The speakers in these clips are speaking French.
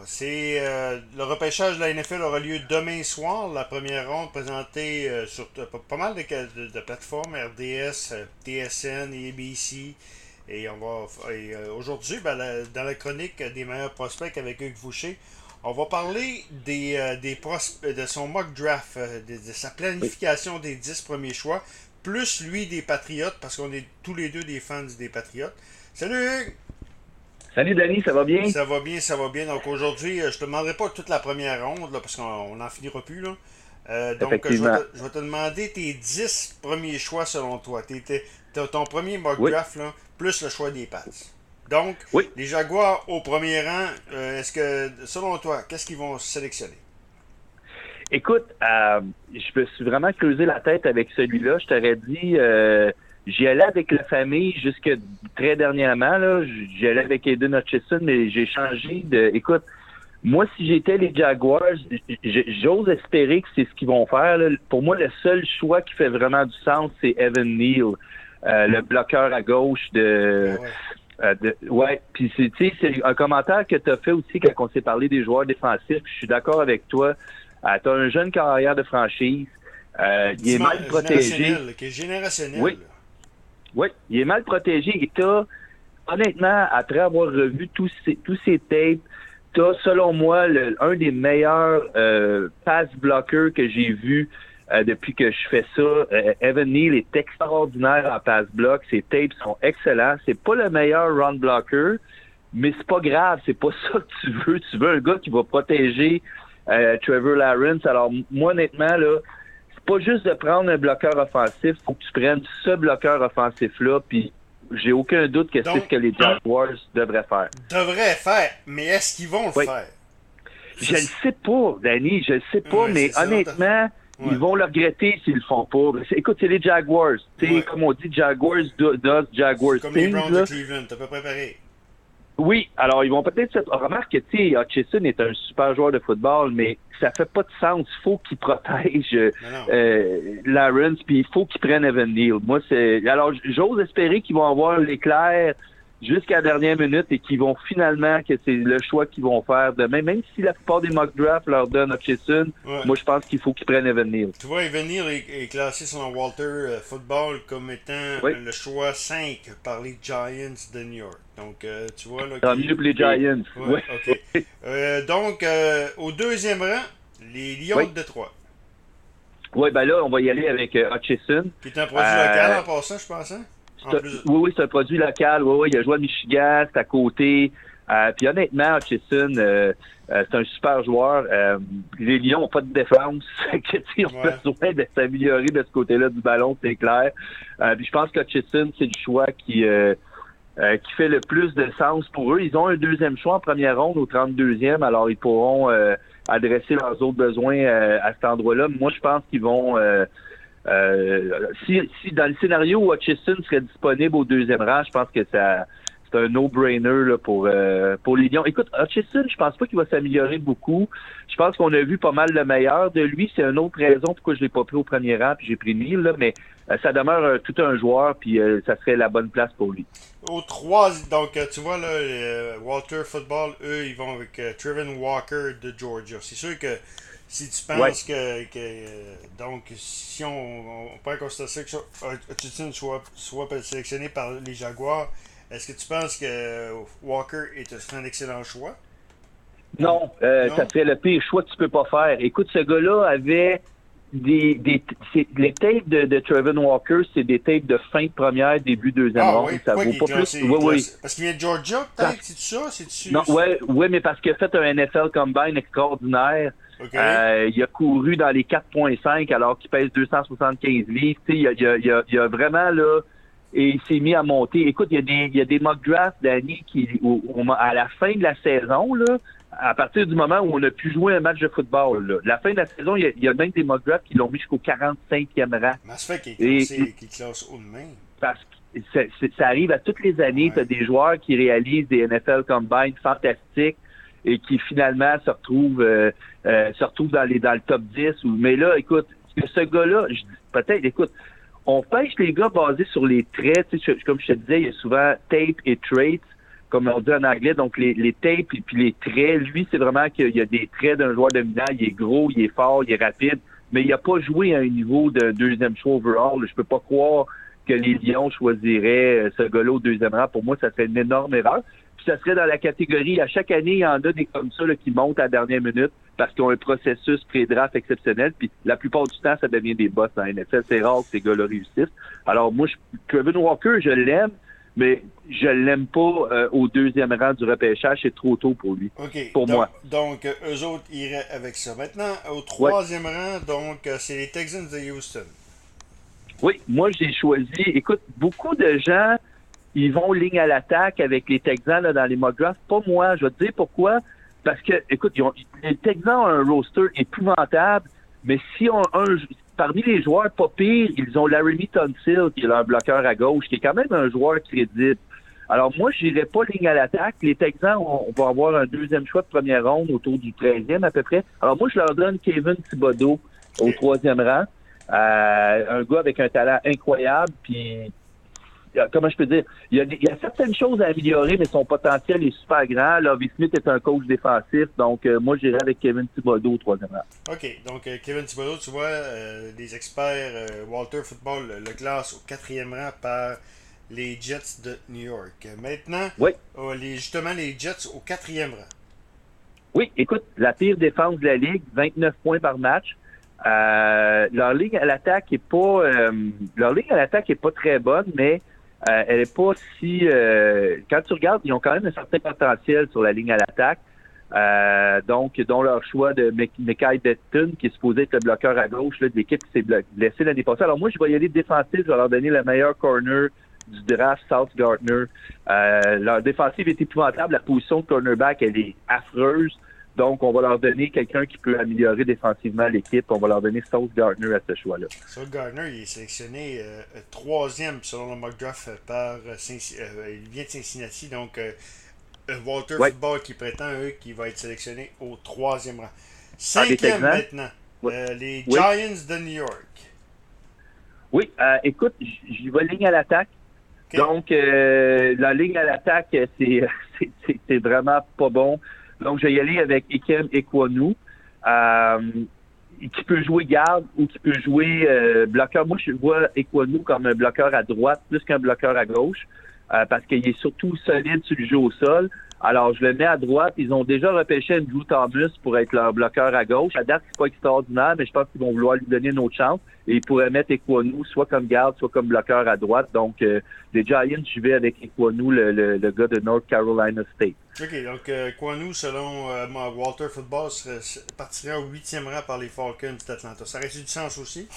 Le repêchage de la NFL aura lieu demain soir. La première ronde présentée sur pas mal de plateformes, RDS, TSN et ABC. Et aujourd'hui, dans la chronique des meilleurs prospects avec Hugues Fouché, on va parler de son mock draft, de sa planification des 10 premiers choix, plus lui des Patriotes, parce qu'on est tous les deux des fans des Patriotes. Salut Hugues! Salut Danny, ça va bien? Ça va bien, ça va bien. Donc aujourd'hui, je te demanderai pas toute la première ronde, là, parce qu'on n'en finira plus. Là. Donc Effectivement. je vais te demander tes 10 premiers choix selon toi. Ton premier mock Oui, draft, là, plus le choix des Pats. Donc, oui. les Jaguars au premier rang, est-ce que, selon toi, qu'est-ce qu'ils vont sélectionner? Écoute, je me suis vraiment creusé la tête avec celui-là. Je t'aurais dit, j'y allais avec la famille jusque très dernièrement. Là. J'y allais avec Aiden Hutchinson, mais j'ai changé de... Écoute, moi, si j'étais les Jaguars, j'ose espérer que c'est ce qu'ils vont faire. Là. Pour moi, le seul choix qui fait vraiment du sens, c'est Evan Neal, le bloqueur à gauche de... Ouais. Ouais, puis c'est un commentaire que tu as fait aussi quand on s'est parlé des joueurs défensifs. Je suis d'accord avec toi. Tu as un jeune carrière de franchise. Il est mal protégé. Qui est générationnel. Oui, oui, il est mal protégé. Et honnêtement, après avoir revu tous ces tapes, t'as, selon moi, un des meilleurs pass blockers que j'ai vu depuis que je fais ça. Evan Neal est extraordinaire en pass block. Ses tapes sont excellents. C'est pas le meilleur run blocker, mais c'est pas grave. C'est pas ça que tu veux. Tu veux un gars qui va protéger Trevor Lawrence. Alors, moi, honnêtement, là, c'est pas juste de prendre un bloqueur offensif. Faut que tu prennes ce bloqueur offensif-là, puis j'ai aucun doute que c'est ce que les Jaguars devraient faire. Devraient faire, mais est-ce qu'ils vont le Oui. faire? Je le sais pas, Danny, je le sais pas, Ouais, mais c'est ça, honnêtement, Ouais. ils vont le regretter s'ils le font pas. Écoute, c'est les Jaguars. Ouais. Comme on dit, Jaguars does Jaguars Comme les things. Browns Là. de Cleveland, t'as pas préparé. Oui, alors ils vont peut-être se... Remarque que, tu sais, Hutchinson est un super joueur de football, mais ça fait pas de sens. Il faut qu'il protège Non. Lawrence, puis il faut qu'il prenne Evan Neal. Moi, c'est... Alors, j'ose espérer qu'ils vont avoir l'éclair jusqu'à la dernière minute et qu'ils vont finalement, que c'est le choix qu'ils vont faire demain. Même si la plupart des mock drafts leur donnent Hutchinson, moi, je pense qu'il faut qu'ils prennent Evan Neal. Tu vois, Evan Neal est classé selon Walter Football comme étant le choix 5 par les Giants de New York. Donc, tu vois... là, Tant mieux pour les Giants. Ouais, OK. Donc, au deuxième rang, les Lions de Détroit. Oui, ben là, on va y aller avec Hutchinson. Qui est un produit local en passant, je pense, hein? Oui, c'est un produit local. Oui, il a joué à Michigan, c'est à côté. Puis honnêtement, Hutchinson, c'est un super joueur. Les Lions n'ont pas de défense. Ils ont besoin de s'améliorer de ce côté-là du ballon, c'est clair. Puis je pense que Hutchinson, c'est le choix qui fait le plus de sens pour eux. Ils ont un deuxième choix en première ronde au 32e, alors ils pourront adresser leurs autres besoins à cet endroit-là. Moi, je pense qu'ils vont... si dans le scénario où Hutchinson serait disponible au deuxième rang, je pense que c'est un no-brainer là, pour les Lions. Écoute, Hutchinson, je pense pas qu'il va s'améliorer beaucoup. Je pense qu'on a vu pas mal le meilleur de lui. C'est une autre raison pourquoi je l'ai pas pris au premier rang, puis j'ai pris Neal, là, mais ça demeure tout un joueur, puis ça serait la bonne place pour lui. Au 3, donc tu vois là, Walter Football, eux, ils vont avec Trevin Walker de Georgia. C'est sûr que si tu penses que donc si on prend en considération que Hutchinson soit sélectionné par les Jaguars, est-ce que tu penses que Walker est un excellent choix? Non, ça serait le pire choix que tu peux pas faire. Écoute, ce gars-là avait les tapes de Trevin Walker, c'est des tapes de fin de première, début deuxième ronde. Oui, ça vaut pas plus. Oui. Parce qu'il vient de Georgia, peut-être, c'est ça? Non, ouais, mais parce qu'il a fait un NFL Combine extraordinaire. Okay. Il a couru dans les 4.5 alors qu'il pèse 275 livres. Il a vraiment là, et il s'est mis à monter. Écoute, il y a des mock drafts Danny à la fin de la saison, là, à partir du moment où on a pu jouer un match de football, là, la fin de la saison, il y a même des mock drafts qui l'ont mis jusqu'au 45e rang. Mais ça fait qu'il classe haut de main. Parce que ça arrive à toutes les années. Tu as des joueurs qui réalisent des NFL Combine fantastiques et qui finalement se retrouvent dans le top 10. Mais là, écoute, ce gars-là, écoute, on pêche les gars basés sur les traits. Comme je te disais, il y a souvent tape et traits. comme on dit en anglais, donc les tapes et puis les traits. Lui, c'est vraiment qu'il y a des traits d'un joueur dominant. Il est gros, il est fort, il est rapide, mais il n'a pas joué à un niveau de deuxième choix overall. Je peux pas croire que les Lions choisiraient ce gars-là au deuxième rang. Pour moi, ça serait une énorme erreur. Puis ça serait dans la catégorie, à chaque année, il y en a des comme ça là, qui montent à la dernière minute parce qu'ils ont un processus pré-draft exceptionnel. Puis la plupart du temps, ça devient des boss dans la NFL. C'est rare que ces gars-là réussissent. Alors moi, Kevin Walker, je l'aime, mais je l'aime pas au deuxième rang du repêchage. C'est trop tôt pour lui. OK. Pour moi. Donc, eux autres iraient avec ça. Maintenant, au troisième rang, donc, c'est les Texans de Houston. Oui, moi, j'ai choisi... Écoute, beaucoup de gens, ils vont ligne à l'attaque avec les Texans là, dans les mock drafts. Pas moi. Je vais te dire pourquoi. Parce que, écoute, les Texans ont un roster épouvantable, mais si parmi les joueurs pas pires, ils ont Laramie Tunsil, qui est leur bloqueur à gauche, qui est quand même un joueur crédible. Alors moi, je n'irai pas ligne à l'attaque. Les Texans, on va avoir un deuxième choix de première ronde autour du 13e à peu près. Alors moi, je leur donne Kevin Thibodeau au troisième rang. Un gars avec un talent incroyable, puis comment je peux dire, il y a certaines choses à améliorer, mais son potentiel est super grand. Lovie Smith est un coach défensif, donc moi j'irai avec Kevin Thibodeau au troisième rang. OK, donc Kevin Thibodeau, tu vois, les experts Walter Football le classe au quatrième rang par les Jets de New York. Maintenant, oui. Justement les Jets au quatrième rang. Oui, écoute, la pire défense de la Ligue, 29 points par match. Leur ligne à l'attaque est pas très bonne, mais elle est pas si quand tu regardes, ils ont quand même un certain potentiel sur la ligne à l'attaque. Donc, dont leur choix de Mekhi Becton, qui est supposé être le bloqueur à gauche là, de l'équipe qui s'est blessée l'année passée. Alors moi, je vais y aller défensif, je vais leur donner le meilleur corner du draft, South Gardner. Leur défensive est épouvantable, la position de cornerback, elle est affreuse. Donc, on va leur donner quelqu'un qui peut améliorer défensivement l'équipe. On va leur donner Sauce Gardner à ce choix-là. Sauce Gardner, il est sélectionné troisième selon le mock draft par il vient de Cincinnati. Donc, Walter Football qui prétend, qu'il va être sélectionné au troisième rang. Cinquième maintenant, les Giants de New York. Oui, écoute, j'y vais ligne à l'attaque. Okay. Donc, la ligne à l'attaque, c'est vraiment pas bon. Donc, je vais y aller avec Ikem Ekwonu, qui peut jouer garde ou qui peut jouer bloqueur. Moi, je vois Ekwonu comme un bloqueur à droite plus qu'un bloqueur à gauche, parce qu'il est surtout solide sur le jeu au sol. Alors, je le mets à droite. Ils ont déjà repêché Andrew Thomas pour être leur bloqueur à gauche. À date, c'est pas extraordinaire, mais je pense qu'ils vont vouloir lui donner une autre chance. Et ils pourraient mettre Ekwonu soit comme garde, soit comme bloqueur à droite. Donc, les Giants, je vais avec Ekwonu, le gars de North Carolina State. OK, donc Ekwonu, selon Walter Football, partirait au 8e rang par les Falcons d'Atlanta. Ça aurait-tu du sens aussi?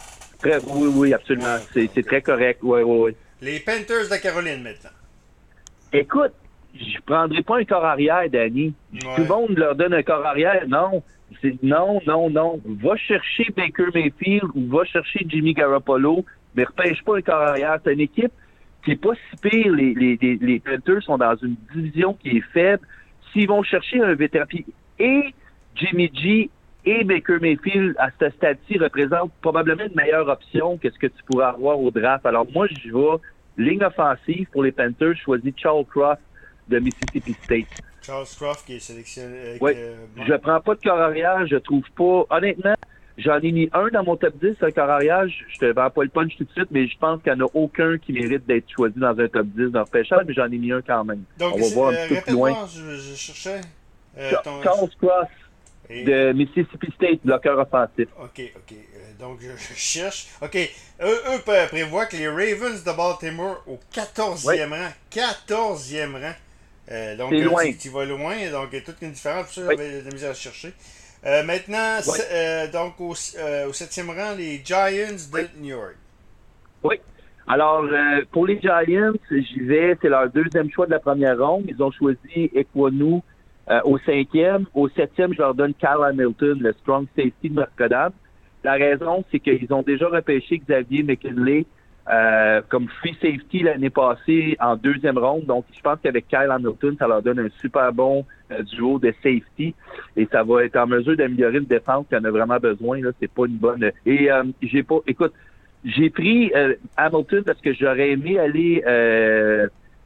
Oui, absolument. Ouais, c'est très correct. Oui. Les Panthers de Caroline, maintenant. Écoute, je prendrai pas un corps arrière, Danny. Ouais. Tout le monde leur donne un corps arrière. Non. Non. Va chercher Baker Mayfield ou va chercher Jimmy Garoppolo, mais repêche pas un corps arrière. C'est une équipe qui est pas si pire. Les Panthers sont dans une division qui est faible. S'ils vont chercher un vétéran, et Jimmy G et Baker Mayfield, à ce stade-ci, représentent probablement une meilleure option que ce que tu pourrais avoir au draft. Alors moi, je vais ligne offensive pour les Panthers, je choisis Charles Croft de Mississippi State. Charles Croft qui est sélectionné. Oui, je prends pas de corps arrière, je trouve pas. Honnêtement, j'en ai mis un dans mon top 10, un corps arrière. Je te vends pas le punch tout de suite, mais je pense qu'il n'y en a aucun qui mérite d'être choisi dans un top 10 dans le repêchage, mais j'en ai mis un quand même. Donc, on va voir un peu plus loin. Je cherchais. Charles Croft de Mississippi State, bloqueur offensif. OK. Donc, je cherche. OK. Eux prévoient que les Ravens de Baltimore au 14e rang. 14e rang. Donc, c'est loin. Tu vas loin. Donc, il y a toute une différence. Pour ça, j'avais de la misère à chercher. Maintenant, donc, au 7e rang, les Giants de New York. Oui. Alors, pour les Giants, j'y vais. C'est leur deuxième choix de la première ronde. Ils ont choisi Ekwonu au 5e. Au 7e, je leur donne Kyle Hamilton, le strong safety de Notre-Dame. La raison, c'est qu'ils ont déjà repêché Xavier McKinley comme free safety l'année passée en deuxième ronde. Donc, je pense qu'avec Kyle Hamilton, ça leur donne un super bon duo de safety. Et ça va être en mesure d'améliorer une défense qui en a vraiment besoin. Là, c'est pas une bonne... Et j'ai pris Hamilton parce que j'aurais aimé aller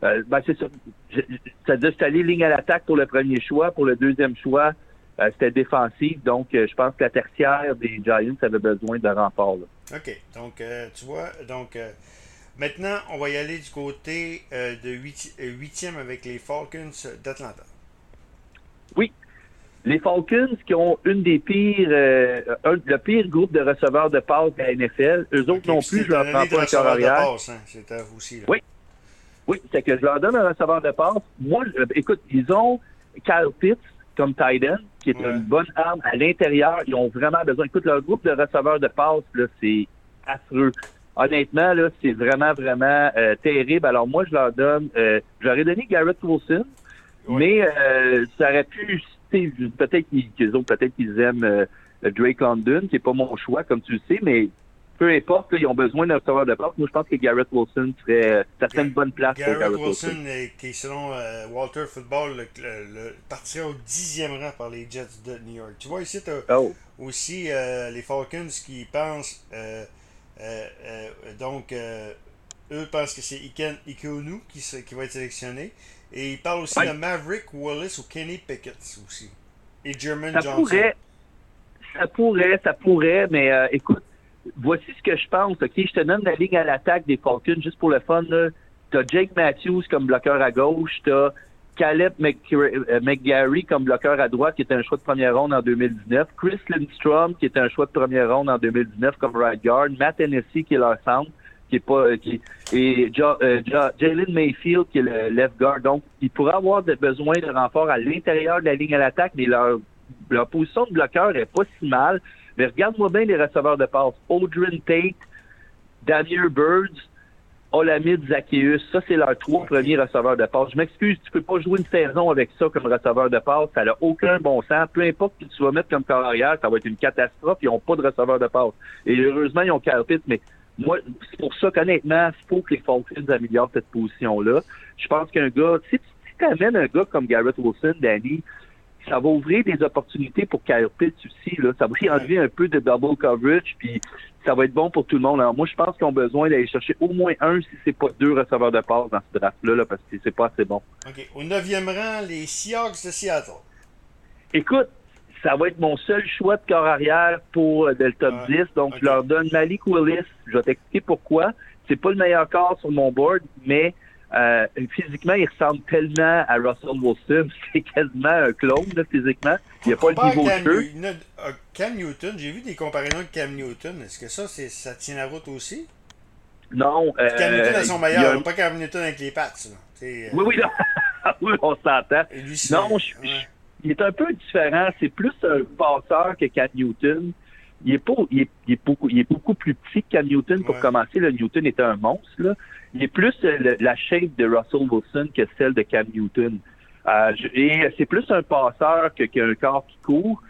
C'est ça. Ça doit se aller ligne à l'attaque pour le premier choix. Pour le deuxième choix, c'était défensif. Donc, je pense que la tertiaire des Giants avait besoin de renfort. Là. OK. Donc, tu vois, maintenant, on va y aller du côté de huitième avec les Falcons d'Atlanta. Oui. Les Falcons qui ont une des pires, le pire groupe de receveurs de passes de la NFL. Eux autres non plus, je leur prends pas un corps arrière. C'est à vous aussi. Là. Oui, c'est que je leur donne un receveur de passe. Moi, écoute, ils ont Kyle Pitts comme tight end, qui est une bonne arme à l'intérieur. Ils ont vraiment besoin. Écoute, leur groupe de receveurs de passe, là, c'est affreux. Honnêtement, là, c'est vraiment, vraiment terrible. Alors moi, je leur donne, j'aurais donné Garrett Wilson, mais ça aurait pu, peut-être qu'ils aiment Drake London, qui est pas mon choix, comme tu le sais, mais peu importe, là, ils ont besoin d'un receveur de passe. Moi, je pense que Garrett Wilson serait une bonne place pour Garrett Wilson. Qui est selon Walter Football, partirait au 10e rang par les Jets de New York. Tu vois, ici, tu as aussi les Falcons qui pensent, eux pensent que c'est Iken Ikonu qui va être sélectionné. Et ils parlent aussi de Maverick Wallace ou Kenny Pickett aussi. Et Jermaine Johnson. Ça pourrait, mais écoute, voici ce que je pense, OK? Je te donne la ligne à l'attaque des Falcons, juste pour le fun, là. T'as Jake Matthews comme bloqueur à gauche, t'as Caleb McGarry comme bloqueur à droite, qui était un choix de première ronde en 2019, Chris Lindstrom, qui était un choix de première ronde en 2019 comme right guard, Matt Hennessy, qui est leur centre, et Jalen Mayfield, qui est le left guard. Donc, ils pourraient avoir besoin de renfort à l'intérieur de la ligne à l'attaque, mais leur position de bloqueur est pas si mal. Mais regarde-moi bien les receveurs de passe. Audrin Tate, Damier Birds, Olamide Zaccheus. Ça, c'est leurs 3 premiers receveurs de passe. Je m'excuse, tu peux pas jouer une saison avec ça comme receveur de passe. Ça n'a aucun bon sens. Peu importe qui tu vas mettre comme corps arrière, ça va être une catastrophe. Ils n'ont pas de receveur de passe. Et heureusement, ils ont Kyle Pitts, mais moi, c'est pour ça qu'honnêtement, il faut que les Falcons améliorent cette position-là. Je pense qu'un gars, si tu amènes un gars comme Garrett Wilson, Danny, ça va ouvrir des opportunités pour Kyle Pitts aussi. Là. Ça va y enlever un peu de double coverage, puis ça va être bon pour tout le monde. Alors moi, je pense qu'ils ont besoin d'aller chercher au moins un, si c'est pas 2 receveurs de passe dans ce draft-là, là, parce que c'est pas assez bon. OK. Au 9e rang, les Seahawks de Seattle. Écoute, ça va être mon seul choix de corps arrière pour le top 10. Donc, je leur donne Malik Willis. Je vais t'expliquer pourquoi. C'est pas le meilleur corps sur mon board, mais physiquement, il ressemble tellement à Russell Wilson. C'est quasiment un clone, là, physiquement. Il n'y a pas le niveau de jeu. Cam Newton, j'ai vu des comparaisons de Cam Newton. Est-ce que ça tient la route aussi? Non. Cam Newton à son meilleur, pas Cam Newton avec les pattes. Oui, non. Oui, on s'entend. Non, il est un peu différent. C'est plus un passeur que Cam Newton. Il est beaucoup plus petit que Cam Newton pour commencer. Là, Newton était un monstre. Là. Il est plus la shape de Russell Wilson que celle de Cam Newton. Et c'est plus un passeur qu'un corps qui court.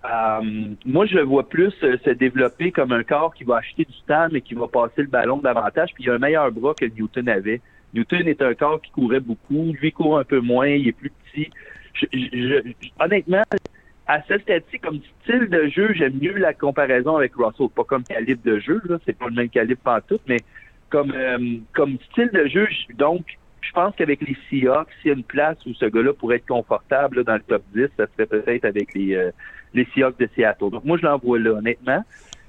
Moi, je le vois plus se développer comme un corps qui va acheter du temps, mais qui va passer le ballon davantage. Puis il a un meilleur bras que Newton avait. Newton est un corps qui courait beaucoup. Lui, il court un peu moins. Il est plus petit. Honnêtement, à ce stade-ci, comme style de jeu, j'aime mieux la comparaison avec Russell. Pas comme calibre de jeu, là, c'est pas le même calibre pantoute, mais comme style de jeu, donc, je pense qu'avec les Seahawks, s'il y a une place où ce gars-là pourrait être confortable là, dans le top 10, ça serait peut-être avec les Seahawks de Seattle. Donc, moi, je l'envoie là, honnêtement.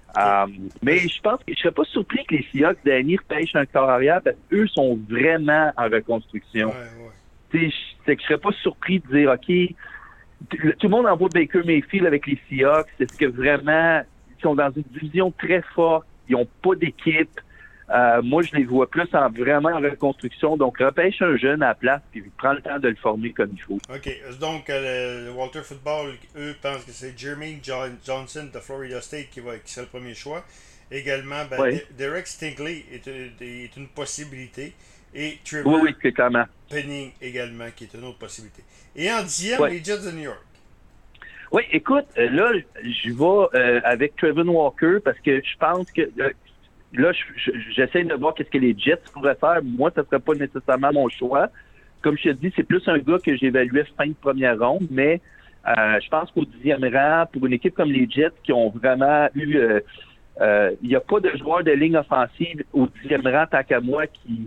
Mais je pense que je serais pas surpris que les Seahawks d'Annie repêchent un corps arrière parce qu'eux sont vraiment en reconstruction. C'est que je serais pas surpris de dire, OK, tout le monde envoie Baker Mayfield avec les Seahawks. Est-ce que vraiment, ils sont dans une division très forte, ils n'ont pas d'équipe. Moi, je les vois plus vraiment en reconstruction. Donc, repêche un jeune à la place puis prends le temps de le former comme il faut. OK. Donc, le Walter Football, eux, pensent que c'est Jermaine Johnson de Florida State qui sera le premier choix. Également, Derek Stingley est une possibilité. Et Trevor Penning également, qui est une autre possibilité. Et en 10e, les Jets de New York. Oui, écoute, là, je vais avec Trevor Walker parce que je pense que là, j'essaie de voir qu'est-ce que les Jets pourraient faire. Moi, ça ne serait pas nécessairement mon choix. Comme je te dis, c'est plus un gars que j'évaluais fin de première ronde, mais je pense qu'au 10e rang, pour une équipe comme les Jets qui ont vraiment eu Il n'y a pas de joueur de ligne offensive au 10e rang, tant qu'à moi,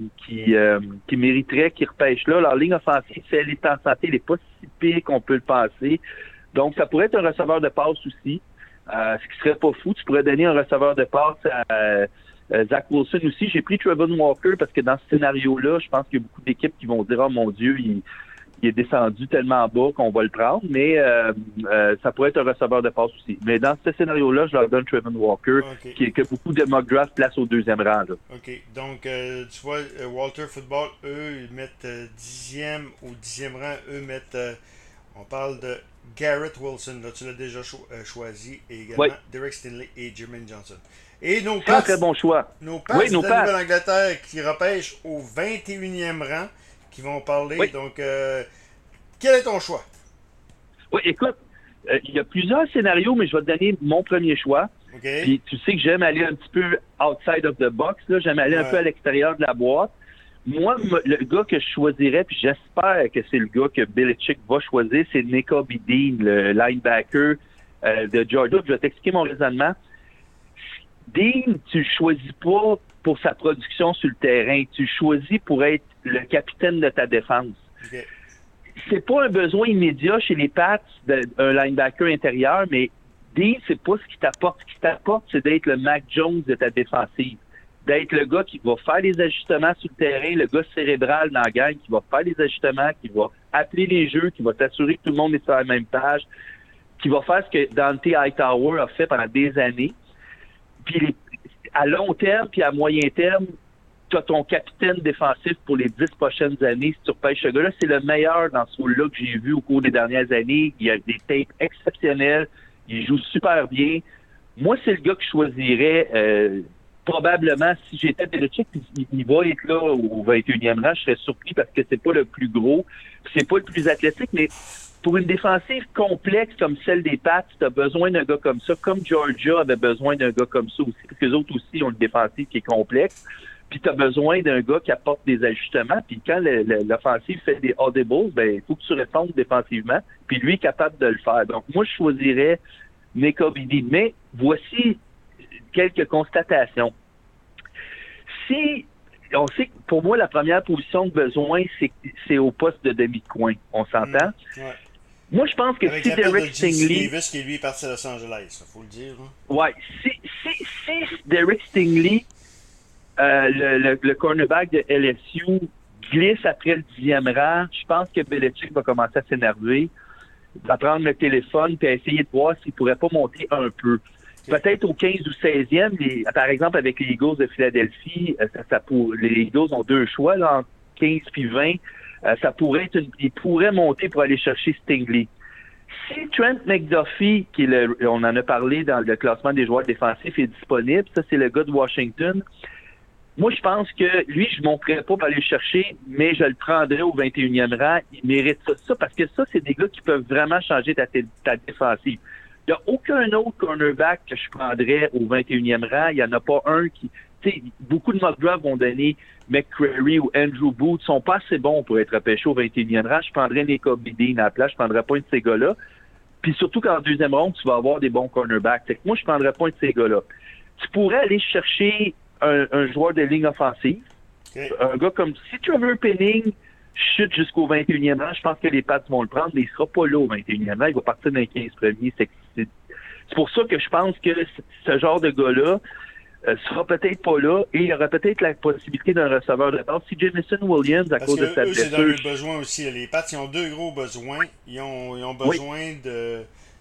qui mériterait qu'il repêche là. Leur ligne offensive, si elle est en santé, elle n'est pas si pire qu'on peut le penser. Donc, ça pourrait être un receveur de passe aussi, ce qui serait pas fou. Tu pourrais donner un receveur de passe à Zach Wilson aussi. J'ai pris Trevor Walker parce que dans ce scénario-là, je pense qu'il y a beaucoup d'équipes qui vont dire « Oh mon Dieu, il est descendu tellement bas qu'on va le prendre », mais ça pourrait être un receveur de passe aussi. Mais dans ce scénario-là, je leur donne Trevor Walker, que beaucoup de mock draft placent au 2e rang. Là. OK. Donc, tu vois, Walter Football, eux, ils mettent 10e ou 10e rang, eux mettent, on parle de Garrett Wilson, là, tu l'as déjà choisi, et également Derek Stingley et Jermaine Johnson. Et nos Pats, très bon choix. Nos Pats de la Nouvelle-Angleterre qui repêchent au 21e rang, qui vont parler. Oui. Donc, quel est ton choix? Oui, écoute, il y a plusieurs scénarios, mais je vais te donner mon premier choix. Okay. Puis tu sais que j'aime aller un petit peu outside of the box, là. J'aime aller un peu à l'extérieur de la boîte. Moi, le gars que je choisirais, puis j'espère que c'est le gars que Belichick va choisir, c'est Nakobe Dean, le linebacker de Georgia. Je vais t'expliquer mon raisonnement. Dean, tu le choisis pas pour sa production sur le terrain. Tu le choisis pour être le capitaine de ta défense. Okay. C'est pas un besoin immédiat chez les Pats d'un linebacker intérieur, mais Dean, c'est pas ce qui t'apporte. Ce qui t'apporte, c'est d'être le Mac Jones de ta défensive. D'être le gars qui va faire les ajustements sur le terrain, le gars cérébral dans la gang, qui va faire les ajustements, qui va appeler les jeux, qui va t'assurer que tout le monde est sur la même page, qui va faire ce que Dante Hightower a fait pendant des années. Puis à long terme, puis à moyen terme, tu as ton capitaine défensif pour les 10 prochaines années. Si tu repêches ce gars-là, c'est le meilleur dans ce rôle-là que j'ai vu au cours des dernières années. Il a des tapes exceptionnelles. Il joue super bien. Moi, c'est le gars que je choisirais probablement. Si j'étais Belichick, il va être là au 21e rang. Je serais surpris parce que c'est pas le plus gros. C'est pas le plus athlétique, mais pour une défensive complexe comme celle des Pats, tu as besoin d'un gars comme ça, comme Georgia avait besoin d'un gars comme ça aussi, parce que les autres aussi ont une défensive qui est complexe. Puis tu as besoin d'un gars qui apporte des ajustements. Puis quand l'offensive fait des audibles, ben il faut que tu répondes défensivement. Puis lui est capable de le faire. Donc moi, je choisirais Nakobe Dean. Mais voici quelques constatations. Si on sait que pour moi, la première position de besoin, c'est au poste de demi-coin. On s'entend? Ouais. Moi, je pense que avec si Derek Stingley... Davis qui lui est parti à Los Angeles, il faut le dire. Hein? Ouais. Si Derek Stingley, le cornerback de LSU, glisse après le 10e rang, je pense que Belichick va commencer à s'énerver, à prendre le téléphone et à essayer de voir s'il pourrait pas monter un peu. Okay. Peut-être au 15 ou 16e, par exemple avec les Eagles de Philadelphie, les Eagles ont 2 choix là, entre 15 puis 20. Ça pourrait être il pourrait monter pour aller chercher Stingley. Si Trent McDuffie, on en a parlé dans le classement des joueurs défensifs, est disponible, ça c'est le gars de Washington. Moi, je pense que lui, je ne monterais pas pour aller le chercher, mais je le prendrais au 21e rang. Il mérite ça parce que ça, c'est des gars qui peuvent vraiment changer ta défensive. Il n'y a aucun autre cornerback que je prendrais au 21e rang. Il n'y en a pas un qui... Tu sais, beaucoup de mock drafts vont donner McCreary ou Andrew Booth. Ils sont pas assez bons pour être repêchés au 21e rang. Je prendrais Nakobe Dean à la place. Je prendrais pas un de ces gars-là. Puis surtout qu'en deuxième ronde, tu vas avoir des bons cornerbacks. Fait que moi, je prendrais pas un de ces gars-là. Tu pourrais aller chercher un joueur de ligne offensive. Okay. Un gars comme... Si Trevor Penning chute jusqu'au 21e rang, je pense que les Pats vont le prendre, mais il sera pas là au 21e rang. Il va partir dans les 15 premiers. C'est pour ça que je pense que ce genre de gars-là sera peut-être pas là et il y aura peut-être la possibilité d'un receveur de passe. Si Jameson Williams, à cause de sa blessure... c'est dans le besoin aussi. Les Pats, ils ont 2 gros besoins. Ils ont besoin de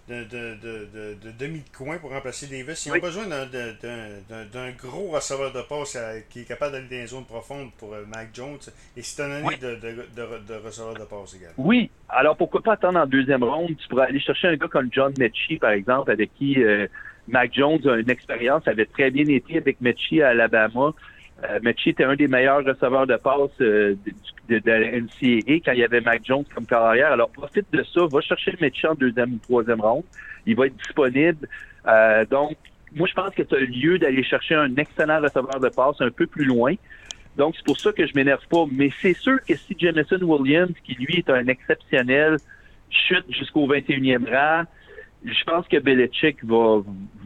demi de coin pour remplacer Davis. Ils ont besoin d'un gros receveur de passe qui est capable d'aller dans les zones profondes pour Mac Jones. Et c'est une année de receveur de passe également. Oui. Alors pourquoi pas attendre en deuxième ronde? Tu pourrais aller chercher un gars comme John Mechie, par exemple, avec qui Mac Jones a une expérience. Ça avait très bien été avec Mechie à Alabama. Mechie était un des meilleurs receveurs de passe de la NCAA quand il y avait Mac Jones comme carrière. Alors, profite de ça. Va chercher Mechie en deuxième ou troisième ronde. Il va être disponible. Donc, moi, je pense que tu as lieu d'aller chercher un excellent receveur de passe un peu plus loin. Donc, c'est pour ça que je m'énerve pas. Mais c'est sûr que si Jameson Williams, qui lui est un exceptionnel, chute jusqu'au 21e rang, je pense que Belichick va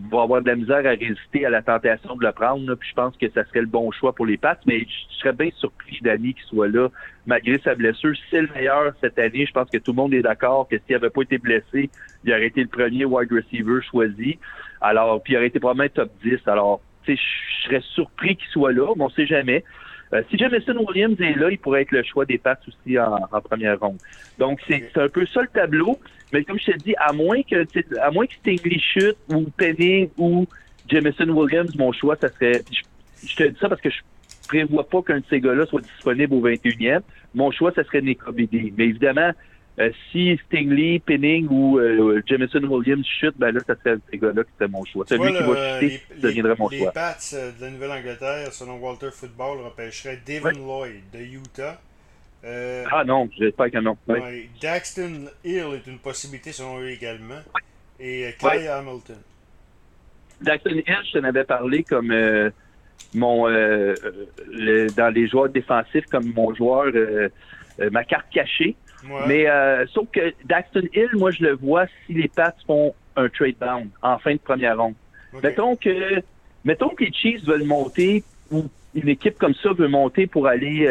va avoir de la misère à résister à la tentation de le prendre. Là, puis je pense que ça serait le bon choix pour les Pats. Mais je serais bien surpris d'Annie qu'il soit là, malgré sa blessure. C'est le meilleur cette année. Je pense que tout le monde est d'accord que s'il n'avait pas été blessé, il aurait été le premier wide receiver choisi. Alors, puis il aurait été probablement top 10. Alors, tu sais, je serais surpris qu'il soit là, mais on ne sait jamais. Si Jameson Williams est là, il pourrait être le choix des Pats aussi en première ronde. Donc, c'est un peu ça le tableau. Mais comme je te dis, à moins que Stingley chute ou Penning ou Jameson Williams, mon choix, ça serait... Je te dis ça parce que je prévois pas qu'un de ces gars-là soit disponible au 21e. Mon choix, ça serait Nick Obidi. Mais évidemment, si Stingley, Penning ou Jameson Williams chute, ben là, ça serait ces gars-là qui serait mon choix. Celui qui va chuter deviendrait mon choix. Les Pats de la Nouvelle-Angleterre, selon Walter Football, repêcheraient Devin Lloyd de Utah. Ah non, j'espère que non. Oui. Ouais, Daxton Hill est une possibilité selon eux également. Et Kyle Hamilton. Daxton Hill, je t'en avais parlé comme dans les joueurs défensifs, comme mon joueur, ma carte cachée. Ouais. Mais sauf que Daxton Hill, moi, je le vois si les Pats font un trade down en fin de première ronde. Okay. Mettons que les Chiefs veulent monter ou une équipe comme ça veut monter pour aller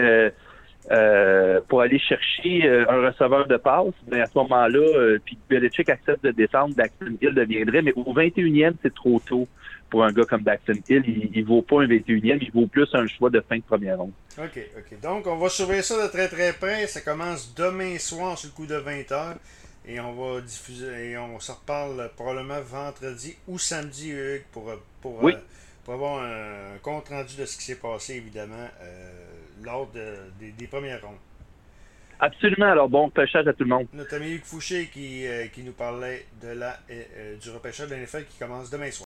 chercher un receveur de passe, ben à ce moment-là, puis Belichick accepte de descendre, Daxton Hill deviendrait, mais au 21e, c'est trop tôt pour un gars comme Daxton Hill. Il vaut pas un 21e, il vaut plus un choix de fin de première ronde. OK. Donc, on va surveiller ça de très très près. Ça commence demain soir sur le coup de 20h. Et on va diffuser, et on se reparle probablement vendredi ou samedi, Hugues, pour avoir un compte rendu de ce qui s'est passé, évidemment, lors des premières rondes. Absolument. Alors, bon repêchage à tout le monde. Notre ami Hugues Fouché qui nous parlait du repêchage de l'NFL qui commence demain soir.